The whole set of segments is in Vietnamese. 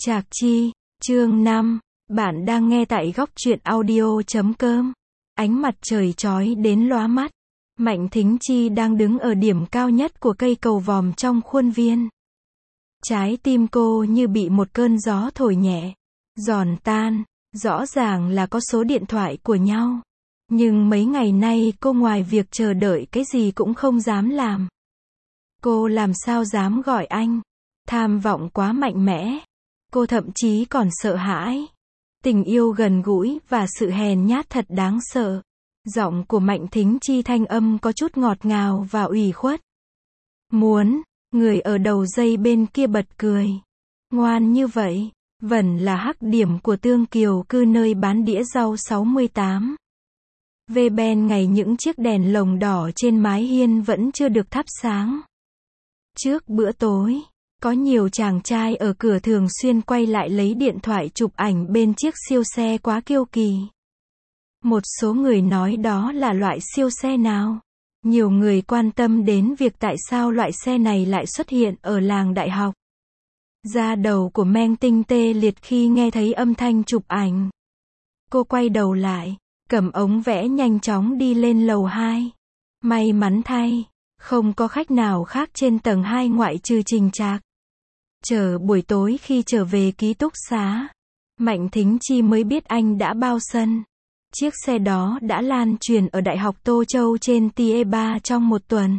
Trạc Chi, chương 5, bạn đang nghe tại góc truyện audio.com. Ánh mặt trời chói đến lóa mắt. Mạnh Thính Chi đang đứng ở điểm cao nhất của cây cầu vòm trong khuôn viên. Trái tim cô như bị một cơn gió thổi nhẹ, giòn tan. Rõ ràng là có số điện thoại của nhau. Nhưng mấy ngày nay cô ngoài việc chờ đợi cái gì cũng không dám làm. Cô làm sao dám gọi anh. Tham vọng quá mạnh mẽ. Cô thậm chí còn sợ hãi. Tình yêu gần gũi và sự hèn nhát thật đáng sợ. Giọng của Mạnh Thính Chi thanh âm có chút ngọt ngào và ủy khuất. Muốn, người ở đầu dây bên kia bật cười. Ngoan như vậy, vẫn là hắc điểm của Tương Kiều cư nơi bán đĩa rau 68. Về bên ngày những chiếc đèn lồng đỏ trên mái hiên vẫn chưa được thắp sáng. Trước bữa tối, có nhiều chàng trai ở cửa thường xuyên quay lại lấy điện thoại chụp ảnh bên chiếc siêu xe quá kiêu kỳ. Một số người nói đó là loại siêu xe nào. Nhiều người quan tâm đến việc tại sao loại xe này lại xuất hiện ở làng đại học. Da đầu của Meng Tinh tê liệt khi nghe thấy âm thanh chụp ảnh. Cô quay đầu lại, cầm ống vẽ nhanh chóng đi lên lầu 2. May mắn thay, không có khách nào khác trên tầng 2 ngoại trừ Trình Trạc. Chờ buổi tối khi trở về ký túc xá, Mạnh Thính Chi mới biết anh đã bao sân. Chiếc xe đó đã lan truyền ở Đại học Tô Châu trên TE3 trong một tuần.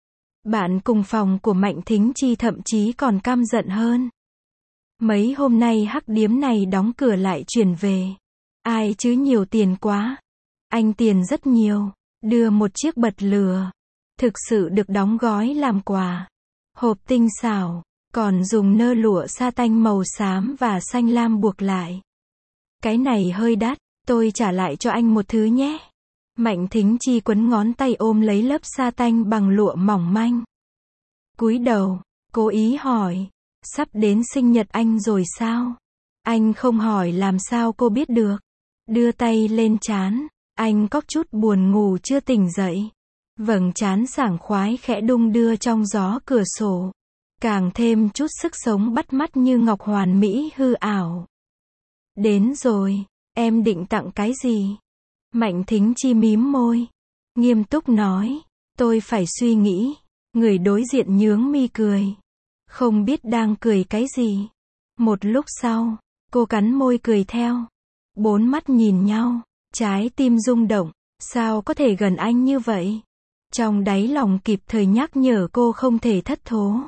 Bạn cùng phòng của Mạnh Thính Chi thậm chí còn căm giận hơn. Mấy hôm nay hắc điếm này đóng cửa lại chuyển về. Ai chứ nhiều tiền quá. Anh tiền rất nhiều. Đưa một chiếc bật lửa. Thực sự được đóng gói làm quà. Hộp tinh xảo. Còn dùng nơ lụa sa tanh màu xám và xanh lam buộc lại. Cái này hơi đắt. Tôi trả lại cho anh một thứ nhé. Mạnh Thính Chi quấn ngón tay ôm lấy lớp sa tanh bằng lụa mỏng manh. Cúi đầu, cố ý hỏi. Sắp đến sinh nhật anh rồi sao? Anh không hỏi làm sao cô biết được. Đưa tay lên trán. Anh có chút buồn ngủ chưa tỉnh dậy. Vầng trán sảng khoái khẽ đung đưa trong gió cửa sổ. Càng thêm chút sức sống bắt mắt như ngọc hoàn mỹ hư ảo. Đến rồi, em định tặng cái gì? Mạnh Thính Chi mím môi. Nghiêm túc nói. Tôi phải suy nghĩ. Người đối diện nhướng mi cười. Không biết đang cười cái gì. Một lúc sau, cô cắn môi cười theo. Bốn mắt nhìn nhau, trái tim rung động. Sao có thể gần anh như vậy? Trong đáy lòng kịp thời nhắc nhở cô không thể thất thố.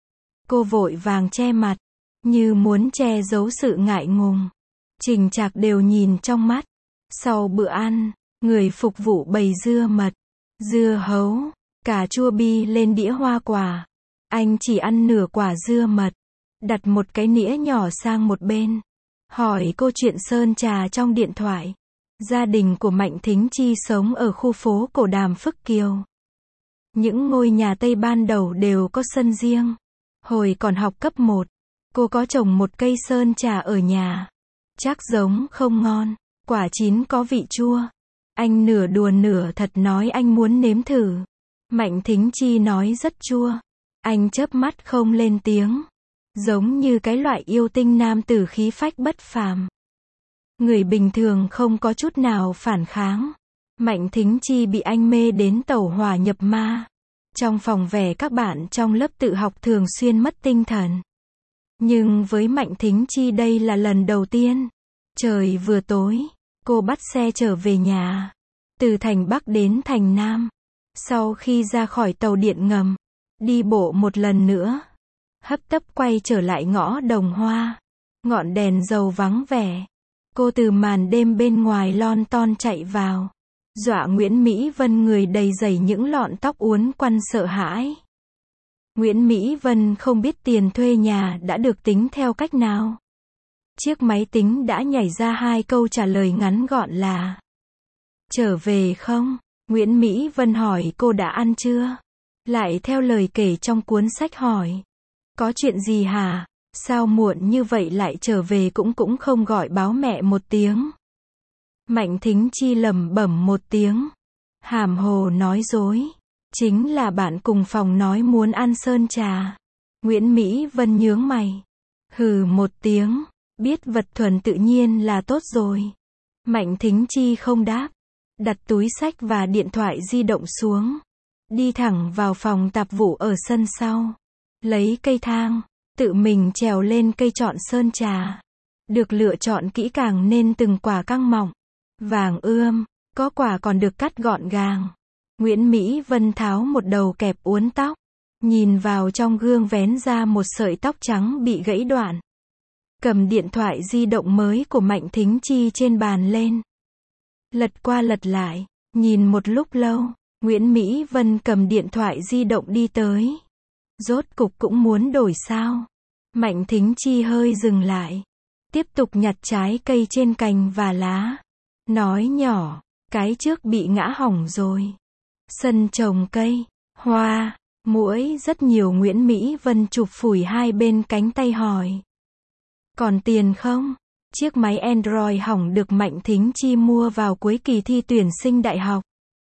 Cô vội vàng che mặt, như muốn che giấu sự ngại ngùng. Trình Trạc đều nhìn trong mắt. Sau bữa ăn, người phục vụ bày dưa mật, dưa hấu, cà chua bi lên đĩa hoa quả. Anh chỉ ăn nửa quả dưa mật, đặt một cái nĩa nhỏ sang một bên. Hỏi cô chuyện sơn trà trong điện thoại. Gia đình của Mạnh Thính Chi sống ở khu phố Cổ Đàm Phước Kiều. Những ngôi nhà Tây ban đầu đều có sân riêng. Hồi còn học cấp 1, cô có trồng một cây sơn trà ở nhà. Chắc giống không ngon, quả chín có vị chua. Anh nửa đùa nửa thật nói anh muốn nếm thử. Mạnh Thính Chi nói rất chua. Anh chớp mắt không lên tiếng. Giống như cái loại yêu tinh nam tử khí phách bất phàm. Người bình thường không có chút nào phản kháng. Mạnh Thính Chi bị anh mê đến tẩu hỏa nhập ma. Trong phòng vẻ các bạn trong lớp tự học thường xuyên mất tinh thần. Nhưng với Mạnh Thính Chi đây là lần đầu tiên. Trời vừa tối, cô bắt xe trở về nhà. Từ thành Bắc đến thành Nam. Sau khi ra khỏi tàu điện ngầm, đi bộ một lần nữa. Hấp tấp quay trở lại ngõ Đồng Hoa. Ngọn đèn dầu vắng vẻ. Cô từ màn đêm bên ngoài lon ton chạy vào. Dọa Nguyễn Mỹ Vân người đầy dày những lọn tóc uốn quăn sợ hãi. Nguyễn Mỹ Vân không biết tiền thuê nhà đã được tính theo cách nào. Chiếc máy tính đã nhảy ra 2 câu trả lời ngắn gọn là: Trở về không? Nguyễn Mỹ Vân hỏi cô đã ăn chưa? Lại theo lời kể trong cuốn sách hỏi: Có chuyện gì hả? Sao muộn như vậy lại trở về cũng không gọi báo mẹ một tiếng? Mạnh Thính Chi lẩm bẩm một tiếng. Hàm hồ nói dối. Chính là bạn cùng phòng nói muốn ăn sơn trà. Nguyễn Mỹ Vân nhướng mày. Hừ một tiếng. Biết vật thuần tự nhiên là tốt rồi. Mạnh Thính Chi không đáp. Đặt túi xách và điện thoại di động xuống. Đi thẳng vào phòng tạp vụ ở sân sau. Lấy cây thang. Tự mình trèo lên cây chọn sơn trà. Được lựa chọn kỹ càng nên từng quả căng mọng. Vàng ươm. Có quả còn được cắt gọn gàng. Nguyễn Mỹ Vân tháo một đầu kẹp uốn tóc. Nhìn vào trong gương vén ra một sợi tóc trắng bị gãy đoạn. Cầm điện thoại di động mới của Mạnh Thính Chi trên bàn lên. Lật qua lật lại. Nhìn một lúc lâu. Nguyễn Mỹ Vân cầm điện thoại di động đi tới. Rốt cục cũng muốn đổi sao. Mạnh Thính Chi hơi dừng lại. Tiếp tục nhặt trái cây trên cành và lá. Nói nhỏ. Cái trước bị ngã hỏng rồi. Sân trồng cây, hoa, muỗi rất nhiều. Nguyễn Mỹ Vân chụp phủi hai bên cánh tay hỏi. Còn tiền không? Chiếc máy Android hỏng được Mạnh Thính Chi mua vào cuối kỳ thi tuyển sinh đại học.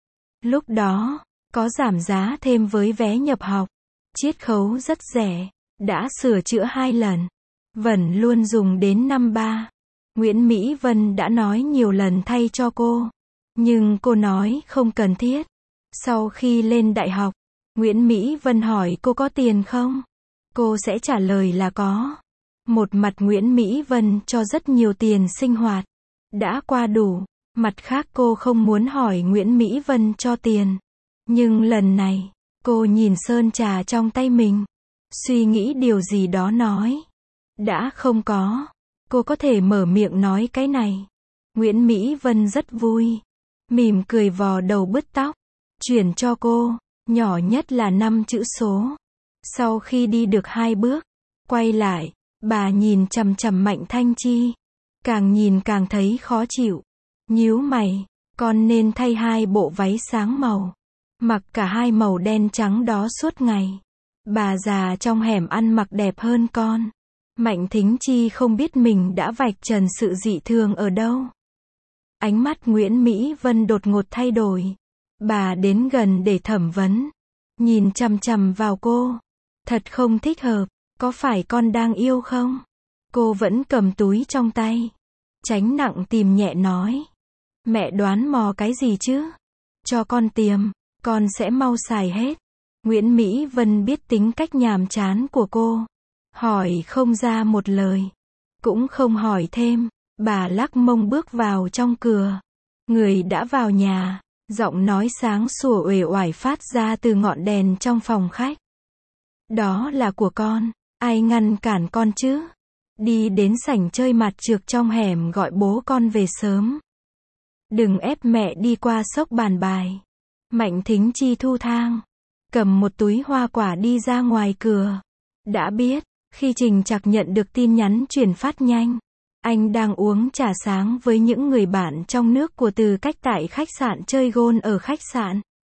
Lúc đó, có giảm giá thêm với vé nhập học. Chiết khấu rất rẻ, đã sửa chữa 2 lần. Vẫn luôn dùng đến năm 3. Nguyễn Mỹ Vân đã nói nhiều lần thay cho cô. Nhưng cô nói không cần thiết. Sau khi lên đại học, Nguyễn Mỹ Vân hỏi cô có tiền không? Cô sẽ trả lời là có. Một mặt Nguyễn Mỹ Vân cho rất nhiều tiền sinh hoạt. Đã qua đủ. Mặt khác cô không muốn hỏi Nguyễn Mỹ Vân cho tiền. Nhưng lần này, cô nhìn sơn trà trong tay mình. Suy nghĩ điều gì đó nói. Đã không có. Cô có thể mở miệng nói cái này. Nguyễn Mỹ Vân rất vui. Mỉm cười vò đầu bứt tóc. Chuyển cho cô. Nhỏ nhất là 5 chữ số. Sau khi đi được 2 bước. Quay lại. Bà nhìn chằm chằm Mạnh Thanh Chi. Càng nhìn càng thấy khó chịu. Nhíu mày. Con nên thay 2 bộ váy sáng màu. Mặc cả 2 màu đen trắng đó suốt ngày. Bà già trong hẻm ăn mặc đẹp hơn con. Mạnh Thính Chi không biết mình đã vạch trần sự dị thường ở đâu. Ánh mắt Nguyễn Mỹ Vân đột ngột thay đổi. Bà đến gần để thẩm vấn. Nhìn chằm chằm vào cô. Thật không thích hợp. Có phải con đang yêu không? Cô vẫn cầm túi trong tay. Tránh nặng tìm nhẹ nói. Mẹ đoán mò cái gì chứ? Cho con tiềm. Con sẽ mau xài hết. Nguyễn Mỹ Vân biết tính cách nhàm chán của cô. Hỏi không ra một lời. Cũng không hỏi thêm. Bà lắc mông bước vào trong cửa. Người đã vào nhà. Giọng nói sáng sủa uể oải phát ra từ ngọn đèn trong phòng khách. Đó là của con. Ai ngăn cản con chứ? Đi đến sảnh chơi mặt trược trong hẻm gọi bố con về sớm. Đừng ép mẹ đi qua xốc bàn bài. Mạnh Thính Chi thu thang. Cầm một túi hoa quả đi ra ngoài cửa. Đã biết, khi Trình Trạc nhận được tin nhắn chuyển phát nhanh. Anh đang uống trà sáng với những người bạn trong nước của Từ Cách tại khách sạn chơi golf ở khách sạn.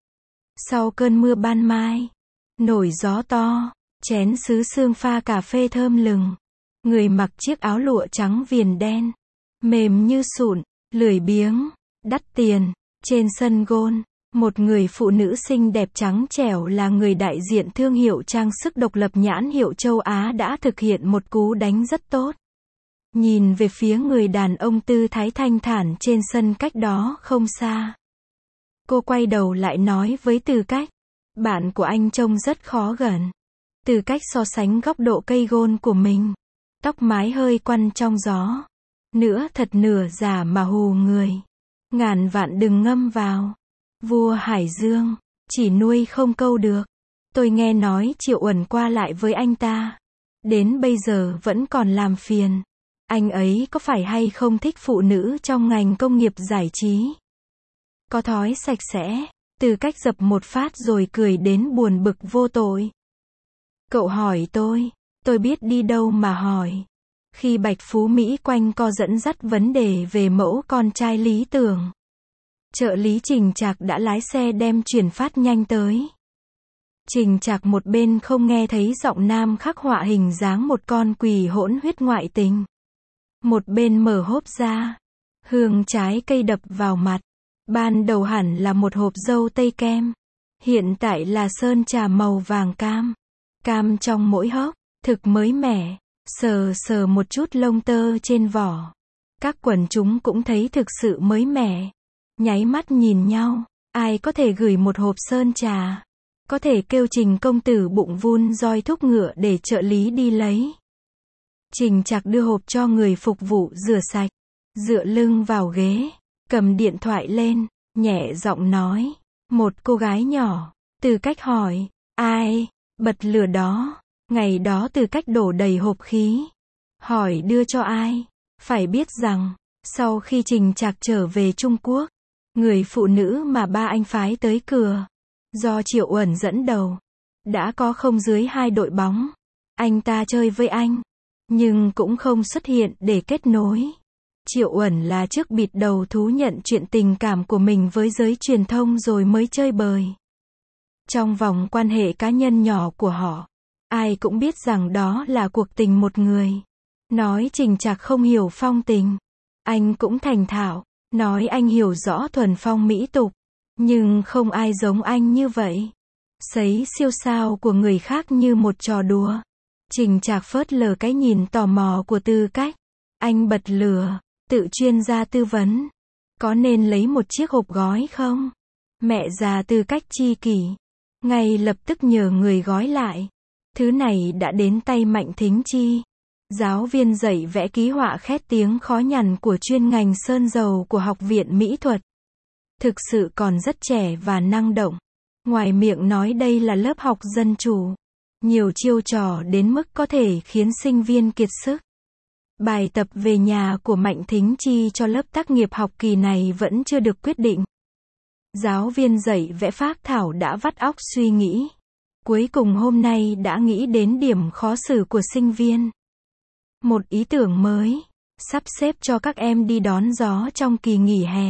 Sau cơn mưa ban mai, nổi gió to, chén sứ sương pha cà phê thơm lừng. Người mặc chiếc áo lụa trắng viền đen, mềm như sụn, lười biếng, đắt tiền. Trên sân golf, một người phụ nữ xinh đẹp trắng trẻo là người đại diện thương hiệu trang sức độc lập nhãn hiệu châu Á đã thực hiện một cú đánh rất tốt. Nhìn về phía người đàn ông tư thái thanh thản trên sân cách đó không xa. Cô quay đầu lại nói với Từ Cách. Bạn của anh trông rất khó gần. Từ Cách so sánh góc độ cây gôn của mình. Tóc mái hơi quăn trong gió. Nửa thật nửa giả mà hù người. Ngàn vạn đừng ngâm vào. Vua Hải Dương. Chỉ nuôi không câu được. Tôi nghe nói Triệu Uẩn qua lại với anh ta. Đến bây giờ vẫn còn làm phiền. Anh ấy có phải hay không thích phụ nữ trong ngành công nghiệp giải trí? Có thói sạch sẽ. Từ Cách dập một phát rồi cười đến buồn bực vô tội. Cậu hỏi tôi biết đi đâu mà hỏi. Khi Bạch Phú Mỹ quanh co dẫn dắt vấn đề về mẫu con trai lý tưởng. Trợ lý Trình Trạc đã lái xe đem chuyển phát nhanh tới. Trình Trạc một bên không nghe thấy giọng nam khắc họa hình dáng một con quỷ hỗn huyết ngoại tình. Một bên mở hốp ra. Hương trái cây đập vào mặt. Ban đầu hẳn là một hộp dâu tây kem. Hiện tại là sơn trà màu vàng cam. Cam trong mỗi hốc, thực mới mẻ. Sờ sờ một chút lông tơ trên vỏ. Các quần chúng cũng thấy thực sự mới mẻ. Nháy mắt nhìn nhau. Ai có thể gửi một hộp sơn trà? Có thể kêu Trình công tử bụng vun roi thúc ngựa để trợ lý đi lấy. Trình Trạc đưa hộp cho người phục vụ rửa sạch. Dựa lưng vào ghế. Cầm điện thoại lên. Nhẹ giọng nói. Một cô gái nhỏ. Từ Cách hỏi. Ai? Bật lửa đó. Ngày đó Từ Cách đổ đầy hộp khí. Hỏi đưa cho ai? Phải biết rằng, sau khi Trình Trạc trở về Trung Quốc, người phụ nữ mà ba anh phái tới cửa, do Triệu Uẩn dẫn đầu, đã có không dưới 2 đội bóng. Anh ta chơi với anh, nhưng cũng không xuất hiện để kết nối. Triệu Uẩn là trước bịt đầu thú nhận chuyện tình cảm của mình với giới truyền thông rồi mới chơi bời. Trong vòng quan hệ cá nhân nhỏ của họ, ai cũng biết rằng đó là cuộc tình một người. Nói Trình Trạc không hiểu phong tình. Anh cũng thành thạo. Nói anh hiểu rõ thuần phong mỹ tục. Nhưng không ai giống anh như vậy. Sấy siêu sao của người khác như một trò đùa. Trình Trạc phớt lờ cái nhìn tò mò của Tư Cách. Anh bật lửa. Tự chuyên gia tư vấn. Có nên lấy một chiếc hộp gói không? Mẹ già Tư Cách chi kỷ. Ngay lập tức nhờ người gói lại. Thứ này đã đến tay Mạnh Thính Chi. Giáo viên dạy vẽ ký họa khét tiếng khó nhằn của chuyên ngành sơn dầu của Học viện Mỹ thuật. Thực sự còn rất trẻ và năng động. Ngoài miệng nói đây là lớp học dân chủ. Nhiều chiêu trò đến mức có thể khiến sinh viên kiệt sức. Bài tập về nhà của Mạnh Thính Chi cho lớp tác nghiệp học kỳ này vẫn chưa được quyết định. Giáo viên dạy vẽ phác thảo đã vắt óc suy nghĩ. Cuối cùng hôm nay đã nghĩ đến điểm khó xử của sinh viên. Một ý tưởng mới, sắp xếp cho các em đi đón gió trong kỳ nghỉ hè.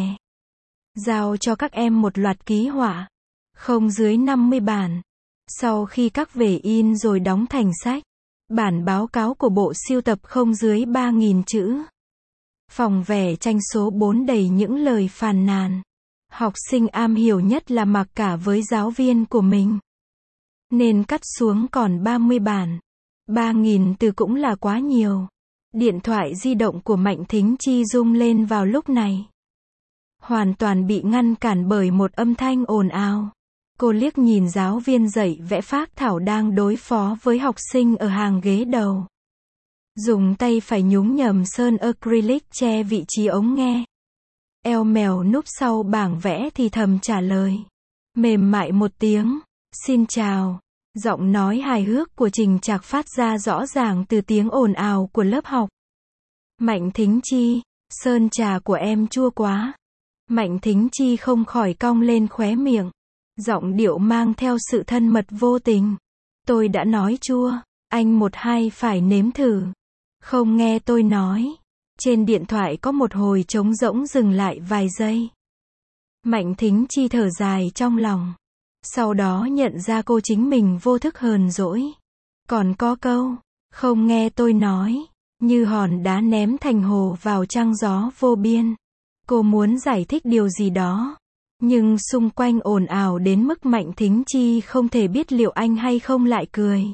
Giao cho các em một loạt ký họa, không dưới 50 bản. Sau khi các về in rồi đóng thành sách, bản báo cáo của bộ sưu tập không dưới 3.000 chữ. Phòng vẽ tranh số 4 đầy những lời phàn nàn. Học sinh am hiểu nhất là mặc cả với giáo viên của mình. Nên cắt xuống còn 30 bản. 3.000 từ cũng là quá nhiều. Điện thoại di động của Mạnh Thính Chi rung lên vào lúc này. Hoàn toàn bị ngăn cản bởi một âm thanh ồn ào. Cô liếc nhìn giáo viên dạy vẽ phác thảo đang đối phó với học sinh ở hàng ghế đầu. Dùng tay phải nhúng nhầm sơn acrylic che vị trí ống nghe. Eo mèo núp sau bảng vẽ thì thầm trả lời. Mềm mại một tiếng. Xin chào. Giọng nói hài hước của Trình Trạc phát ra rõ ràng từ tiếng ồn ào của lớp học. Mạnh Thính Chi, sơn trà của em chua quá. Mạnh Thính Chi không khỏi cong lên khóe miệng. Giọng điệu mang theo sự thân mật vô tình. Tôi đã nói chua, anh một hai phải nếm thử. Không nghe tôi nói. Trên điện thoại có một hồi trống rỗng dừng lại vài giây. Mạnh Thính Chi thở dài trong lòng. Sau đó nhận ra cô chính mình vô thức hờn dỗi. Còn có câu, không nghe tôi nói, như hòn đá ném thành hồ vào trăng gió vô biên. Cô muốn giải thích điều gì đó. Nhưng xung quanh ồn ào đến mức Mạnh Thính Chi không thể biết liệu anh hay không lại cười.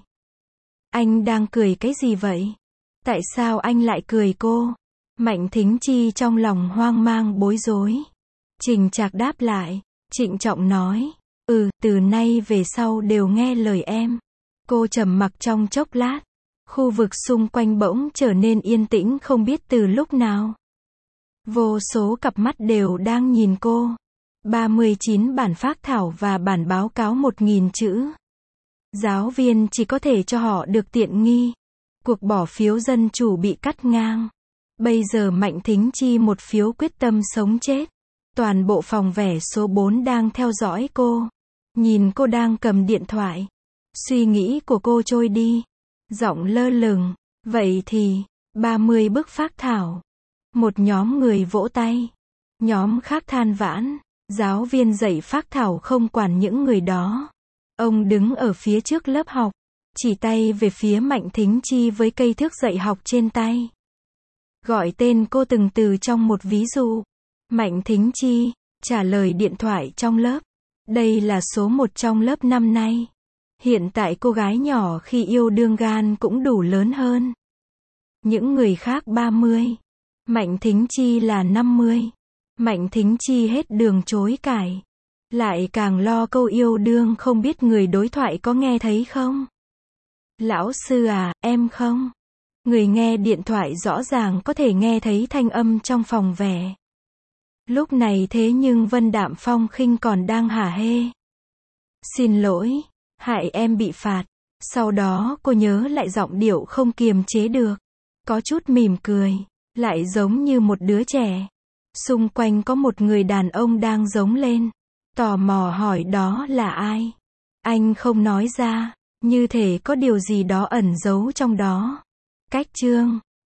Anh đang cười cái gì vậy? Tại sao anh lại cười cô? Mạnh Thính Chi trong lòng hoang mang bối rối. Trình Trạc đáp lại, trịnh trọng nói. Từ nay về sau đều nghe lời em. Cô trầm mặc trong chốc lát. Khu vực xung quanh bỗng trở nên yên tĩnh không biết từ lúc nào. Vô số cặp mắt đều đang nhìn cô. 39 bản phác thảo và bản báo cáo 1.000 chữ. Giáo viên chỉ có thể cho họ được tiện nghi. Cuộc bỏ phiếu dân chủ bị cắt ngang. Bây giờ Mạnh Thính Chi một phiếu quyết tâm sống chết. Toàn bộ phòng vẽ số 4 đang theo dõi cô. Nhìn cô đang cầm điện thoại. Suy nghĩ của cô trôi đi. Giọng lơ lửng. Vậy thì, 30 bức phác thảo. Một nhóm người vỗ tay. Nhóm khác than vãn. Giáo viên dạy phác thảo không quản những người đó. Ông đứng ở phía trước lớp học. Chỉ tay về phía Mạnh Thính Chi với cây thước dạy học trên tay. Gọi tên cô từng từ trong một ví dụ. Mạnh Thính Chi, trả lời điện thoại trong lớp. Đây là số 1 trong lớp năm nay. Hiện tại cô gái nhỏ khi yêu đương gan cũng đủ lớn hơn. Những người khác 30. Mạnh Thính Chi là 50. Mạnh Thính Chi hết đường chối cãi. Lại càng lo câu yêu đương không biết người đối thoại có nghe thấy không? Lão sư à, em không. Người nghe điện thoại rõ ràng có thể nghe thấy thanh âm trong phòng vẻ. Lúc này thế nhưng Vân Đạm Phong khinh còn đang hả hê. Xin lỗi, hại em bị phạt. Sau đó cô nhớ lại giọng điệu không kiềm chế được. Có chút mỉm cười, lại giống như một đứa trẻ. Xung quanh có một người đàn ông đang giống lên. Tò mò hỏi đó là ai? Anh không nói ra, như thể có điều gì đó ẩn giấu trong đó. Cách chương